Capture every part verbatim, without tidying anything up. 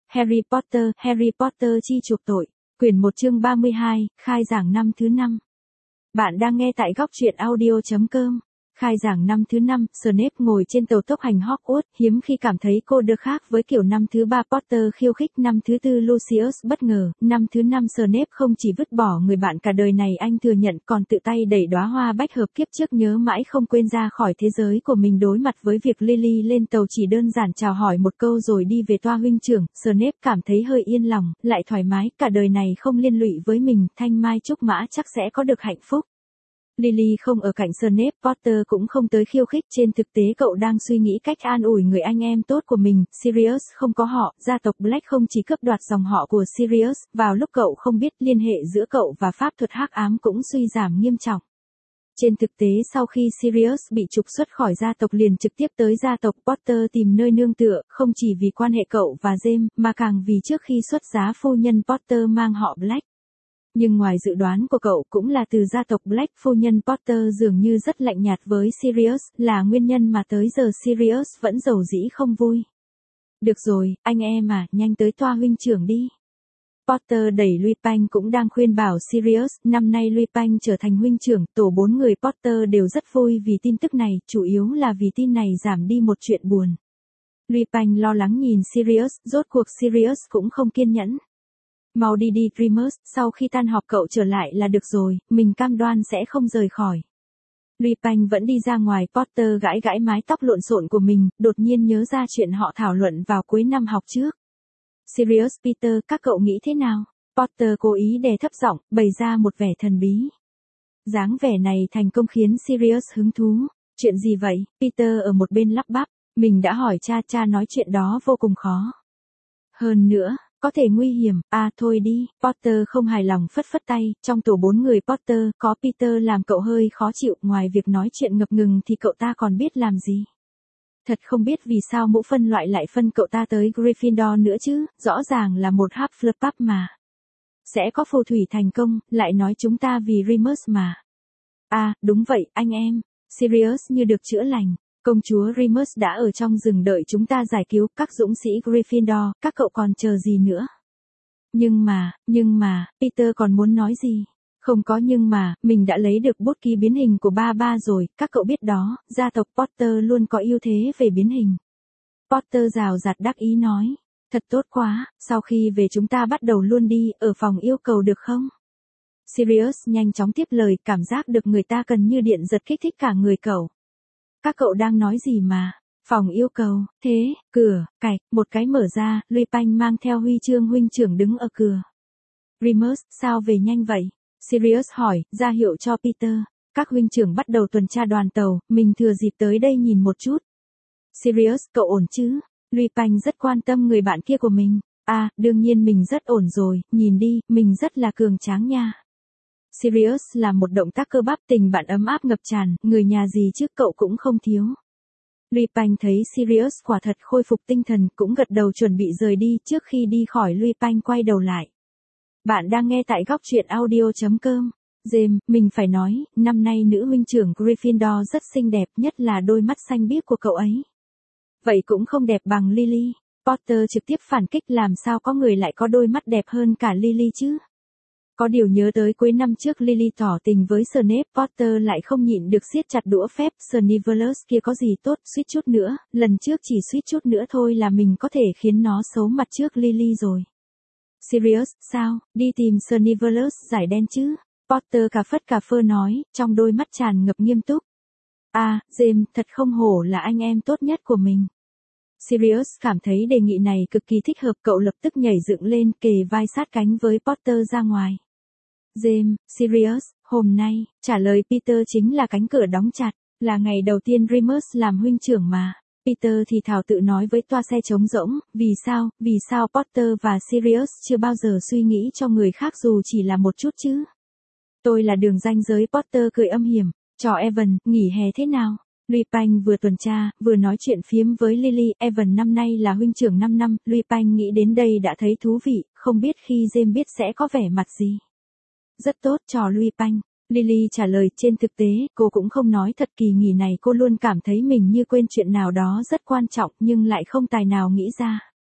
Harry Potter, Harry Potter chi chuộc tội. Quyển một chương ba mươi hai, khai giảng năm thứ năm. Bạn đang nghe tại góc truyện audio chấm com. Khai giảng năm thứ năm, Snape ngồi trên tàu tốc hành Hogwarts, hiếm khi cảm thấy cô đơn khác với kiểu năm thứ ba Potter khiêu khích, năm thứ tư Lucius bất ngờ, năm thứ năm Snape không chỉ vứt bỏ người bạn cả đời này anh thừa nhận còn tự tay đẩy đóa hoa bách hợp kiếp trước nhớ mãi không quên ra khỏi thế giới của mình. Đối mặt với việc Lily lên tàu chỉ đơn giản chào hỏi một câu rồi đi về toa huynh trưởng, Snape cảm thấy hơi yên lòng, lại thoải mái, cả đời này không liên lụy với mình, thanh mai trúc mã chắc sẽ có được hạnh phúc. Lily không ở cạnh Snape, Potter cũng không tới khiêu khích, trên thực tế cậu đang suy nghĩ cách an ủi người anh em tốt của mình. Sirius không có họ, gia tộc Black không chỉ cướp đoạt dòng họ của Sirius, vào lúc cậu không biết liên hệ giữa cậu và pháp thuật hắc ám cũng suy giảm nghiêm trọng. Trên thực tế sau khi Sirius bị trục xuất khỏi gia tộc liền trực tiếp tới gia tộc Potter tìm nơi nương tựa, không chỉ vì quan hệ cậu và James, mà càng vì trước khi xuất giá phu nhân Potter mang họ Black. Nhưng ngoài dự đoán của cậu cũng là từ gia tộc Black, phu nhân Potter dường như rất lạnh nhạt với Sirius, là nguyên nhân mà tới giờ Sirius vẫn dầu dĩ không vui. Được rồi, anh em à, nhanh tới toa huynh trưởng đi. Potter đẩy Lupin cũng đang khuyên bảo Sirius, năm nay Lupin trở thành huynh trưởng, tổ bốn người Potter đều rất vui vì tin tức này, chủ yếu là vì tin này giảm đi một chuyện buồn. Lupin lo lắng nhìn Sirius, rốt cuộc Sirius cũng không kiên nhẫn. Mau đi đi Remus, sau khi tan họp cậu trở lại là được rồi, mình cam đoan sẽ không rời khỏi. Lupin vẫn đi ra ngoài, Potter gãi gãi mái tóc lộn xộn của mình, đột nhiên nhớ ra chuyện họ thảo luận vào cuối năm học trước. Sirius, Peter, các cậu nghĩ thế nào? Potter cố ý đè thấp giọng, bày ra một vẻ thần bí. Dáng vẻ này thành công khiến Sirius hứng thú. Chuyện gì vậy? Peter ở một bên lắp bắp, mình đã hỏi cha, cha nói chuyện đó vô cùng khó. Hơn nữa, có thể nguy hiểm, à thôi đi, Potter không hài lòng phất phất tay, trong tổ bốn người Potter, có Peter làm cậu hơi khó chịu, ngoài việc nói chuyện ngập ngừng thì cậu ta còn biết làm gì. Thật không biết vì sao mũ phân loại lại phân cậu ta tới Gryffindor nữa chứ, rõ ràng là một Hufflepuff mà. Sẽ có phù thủy thành công, lại nói chúng ta vì Remus mà. À, đúng vậy, anh em, Sirius như được chữa lành. Công chúa Remus đã ở trong rừng đợi chúng ta giải cứu, các dũng sĩ Gryffindor, các cậu còn chờ gì nữa? Nhưng mà, nhưng mà, Peter còn muốn nói gì? Không có nhưng mà, mình đã lấy được bút ký biến hình của ba ba rồi, các cậu biết đó, gia tộc Potter luôn có ưu thế về biến hình. Potter rào rạt đắc ý nói, thật tốt quá, sau khi về chúng ta bắt đầu luôn đi, ở phòng yêu cầu được không? Sirius nhanh chóng tiếp lời, cảm giác được người ta cần như điện giật kích thích cả người cậu. Các cậu đang nói gì mà? Phòng yêu cầu, thế, cửa, cạch, một cái mở ra, Lupin mang theo huy chương huynh trưởng đứng ở cửa. Remus, sao về nhanh vậy? Sirius hỏi, ra hiệu cho Peter. Các huynh trưởng bắt đầu tuần tra đoàn tàu, mình thừa dịp tới đây nhìn một chút. Sirius, cậu ổn chứ? Lupin rất quan tâm người bạn kia của mình. À, đương nhiên mình rất ổn rồi, nhìn đi, mình rất là cường tráng nha. Sirius là một động tác cơ bắp, tình bạn ấm áp ngập tràn, người nhà gì chứ cậu cũng không thiếu. Lupin thấy Sirius quả thật khôi phục tinh thần, cũng gật đầu chuẩn bị rời đi, trước khi đi khỏi Lupin quay đầu lại. Bạn đang nghe tại góc truyện audio chấm com. James, mình phải nói, năm nay nữ huynh trưởng Gryffindor rất xinh đẹp, nhất là đôi mắt xanh biếc của cậu ấy. Vậy cũng không đẹp bằng Lily. Potter trực tiếp phản kích, làm sao có người lại có đôi mắt đẹp hơn cả Lily chứ? Có điều nhớ tới cuối năm trước Lily tỏ tình với Snape, Potter lại không nhịn được siết chặt đũa phép, Sneaverus kia có gì tốt, suýt chút nữa, lần trước chỉ suýt chút nữa thôi là mình có thể khiến nó xấu mặt trước Lily rồi. Sirius, sao, đi tìm Sneaverus giải đen chứ? Potter cà phất cà phơ nói, trong đôi mắt tràn ngập nghiêm túc. À, James, thật không hổ là anh em tốt nhất của mình. Sirius cảm thấy đề nghị này cực kỳ thích hợp, cậu lập tức nhảy dựng lên, kề vai sát cánh với Potter ra ngoài. James, Sirius, hôm nay, trả lời Peter chính là cánh cửa đóng chặt, là ngày đầu tiên Remus làm huynh trưởng mà. Peter thì thào tự nói với toa xe trống rỗng, vì sao, vì sao Potter và Sirius chưa bao giờ suy nghĩ cho người khác dù chỉ là một chút chứ? Tôi là đường ranh giới, Potter cười âm hiểm, trò Evan, nghỉ hè thế nào? Lupin vừa tuần tra, vừa nói chuyện phiếm với Lily, Evan năm nay là huynh trưởng năm năm, Lupin nghĩ đến đây đã thấy thú vị, không biết khi James biết sẽ có vẻ mặt gì. Rất tốt, trò Lupin. Lily trả lời, trên thực tế, cô cũng không nói thật, kỳ nghỉ này cô luôn cảm thấy mình như quên chuyện nào đó rất quan trọng nhưng lại không tài nào nghĩ ra.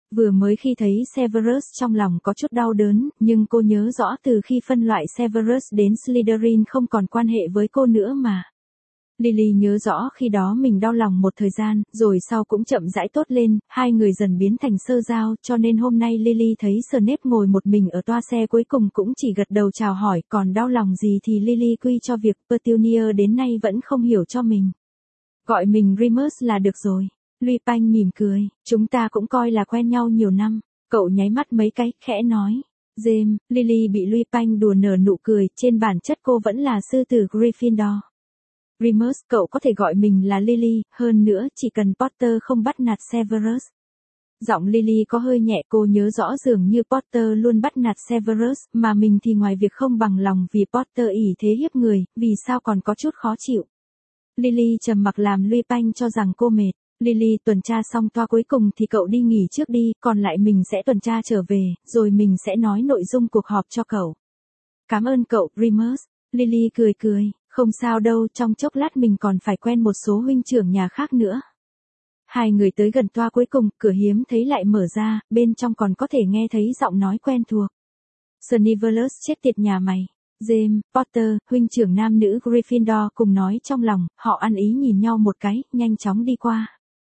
Vừa mới khi thấy Severus trong lòng có chút đau đớn, nhưng cô nhớ rõ từ khi phân loại Severus đến Slytherin không còn quan hệ với cô nữa mà. Lily nhớ rõ khi đó mình đau lòng một thời gian, rồi sau cũng chậm rãi tốt lên, hai người dần biến thành sơ giao, cho nên hôm nay Lily thấy Snape ngồi một mình ở toa xe cuối cùng cũng chỉ gật đầu chào hỏi, còn đau lòng gì thì Lily quy cho việc Petunia đến nay vẫn không hiểu cho mình. Gọi mình Remus là được rồi. Lupin mỉm cười, chúng ta cũng coi là quen nhau nhiều năm. Cậu nháy mắt mấy cái, khẽ nói. James, Lily bị Lupin đùa nở nụ cười, trên bản chất cô vẫn là sư tử Gryffindor. Remus, cậu có thể gọi mình là Lily, hơn nữa chỉ cần Potter không bắt nạt Severus. Giọng Lily có hơi nhẹ, cô nhớ rõ dường như Potter luôn bắt nạt Severus, mà mình thì ngoài việc không bằng lòng vì Potter ỷ thế hiếp người, vì sao còn có chút khó chịu. Lily trầm mặc làm Lupin cho rằng cô mệt. Lily, tuần tra xong toa cuối cùng thì cậu đi nghỉ trước đi, còn lại mình sẽ tuần tra trở về, rồi mình sẽ nói nội dung cuộc họp cho cậu. Cảm ơn cậu, Remus. Lily cười cười, không sao đâu, trong chốc lát mình còn phải quen một số huynh trưởng nhà khác nữa. Hai người tới gần toa cuối cùng, cửa hiếm thấy lại mở ra, bên trong còn có thể nghe thấy giọng nói quen thuộc. Snivellus, chết tiệt nhà mày. James, Potter, huynh trưởng nam nữ Gryffindor cùng nói trong lòng, họ ăn ý nhìn nhau một cái, nhanh chóng đi qua.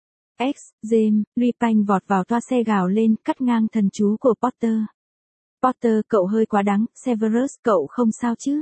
X, James, Lupin vọt vào toa xe gào lên, cắt ngang thần chú của Potter. Potter, cậu hơi quá đáng, Severus, cậu không sao chứ?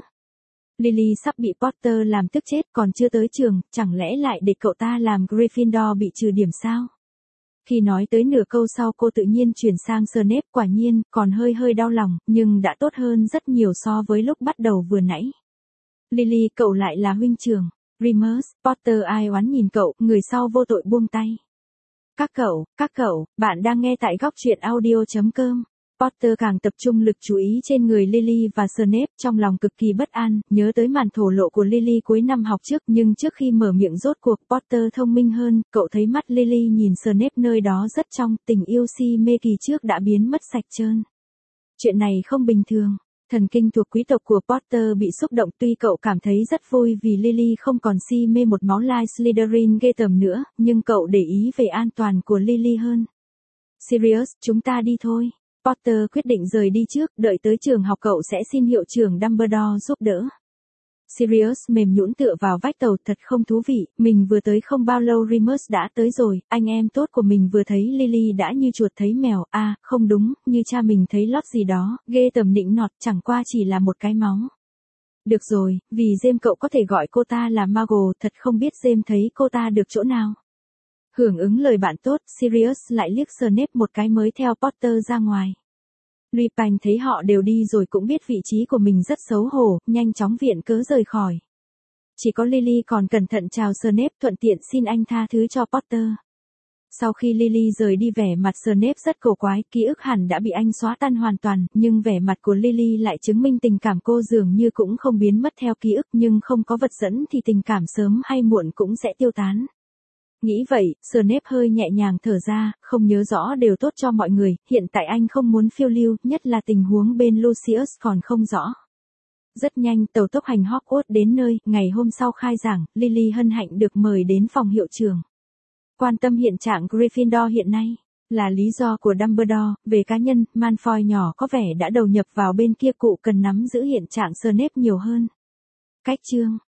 Lily sắp bị Potter làm tức chết, còn chưa tới trường, chẳng lẽ lại để cậu ta làm Gryffindor bị trừ điểm sao? Khi nói tới nửa câu sau cô tự nhiên chuyển sang Snape, quả nhiên, còn hơi hơi đau lòng, nhưng đã tốt hơn rất nhiều so với lúc bắt đầu vừa nãy. Lily, cậu lại là huynh trưởng. Remus, Potter ai oán nhìn cậu, người sau vô tội buông tay. Các cậu, các cậu, bạn đang nghe tại góc truyện audio chấm com. Potter càng tập trung lực chú ý trên người Lily và Snape, trong lòng cực kỳ bất an, nhớ tới màn thổ lộ của Lily cuối năm học trước, nhưng trước khi mở miệng rốt cuộc, Potter thông minh hơn, cậu thấy mắt Lily nhìn Snape nơi đó rất trong, tình yêu si mê kỳ trước đã biến mất sạch trơn. Chuyện này không bình thường. Thần kinh thuộc quý tộc của Potter bị xúc động, tuy cậu cảm thấy rất vui vì Lily không còn si mê một máu lai Slytherin ghê tởm nữa, nhưng cậu để ý về an toàn của Lily hơn. Sirius, chúng ta đi thôi. Potter quyết định rời đi trước, đợi tới trường học cậu sẽ xin hiệu trưởng Dumbledore giúp đỡ. Sirius mềm nhũn tựa vào vách tàu, thật không thú vị, mình vừa tới không bao lâu Remus đã tới rồi, anh em tốt của mình vừa thấy Lily đã như chuột thấy mèo, à, không đúng, như cha mình thấy lót gì đó, ghê tởm nịnh nọt, chẳng qua chỉ là một cái máu. Được rồi, vì James cậu có thể gọi cô ta là Margot, thật không biết James thấy cô ta được chỗ nào. Hưởng ứng lời bạn tốt, Sirius lại liếc Snape một cái mới theo Potter ra ngoài. Lupin thấy họ đều đi rồi cũng biết vị trí của mình rất xấu hổ, nhanh chóng viện cớ rời khỏi. Chỉ có Lily còn cẩn thận chào Snape, thuận tiện xin anh tha thứ cho Potter. Sau khi Lily rời đi vẻ mặt Snape rất cổ quái, ký ức hẳn đã bị anh xóa tan hoàn toàn, nhưng vẻ mặt của Lily lại chứng minh tình cảm cô dường như cũng không biến mất theo ký ức, nhưng không có vật dẫn thì tình cảm sớm hay muộn cũng sẽ tiêu tán. Nghĩ vậy, Snape hơi nhẹ nhàng thở ra, không nhớ rõ đều tốt cho mọi người, hiện tại anh không muốn phiêu lưu, nhất là tình huống bên Lucius còn không rõ. Rất nhanh, tàu tốc hành Hogwarts đến nơi, ngày hôm sau khai giảng, Lily hân hạnh được mời đến phòng hiệu trưởng. Quan tâm hiện trạng Gryffindor hiện nay, là lý do của Dumbledore, về cá nhân, Malfoy nhỏ có vẻ đã đầu nhập vào bên kia, cụ cần nắm giữ hiện trạng Snape nhiều hơn. Cách chương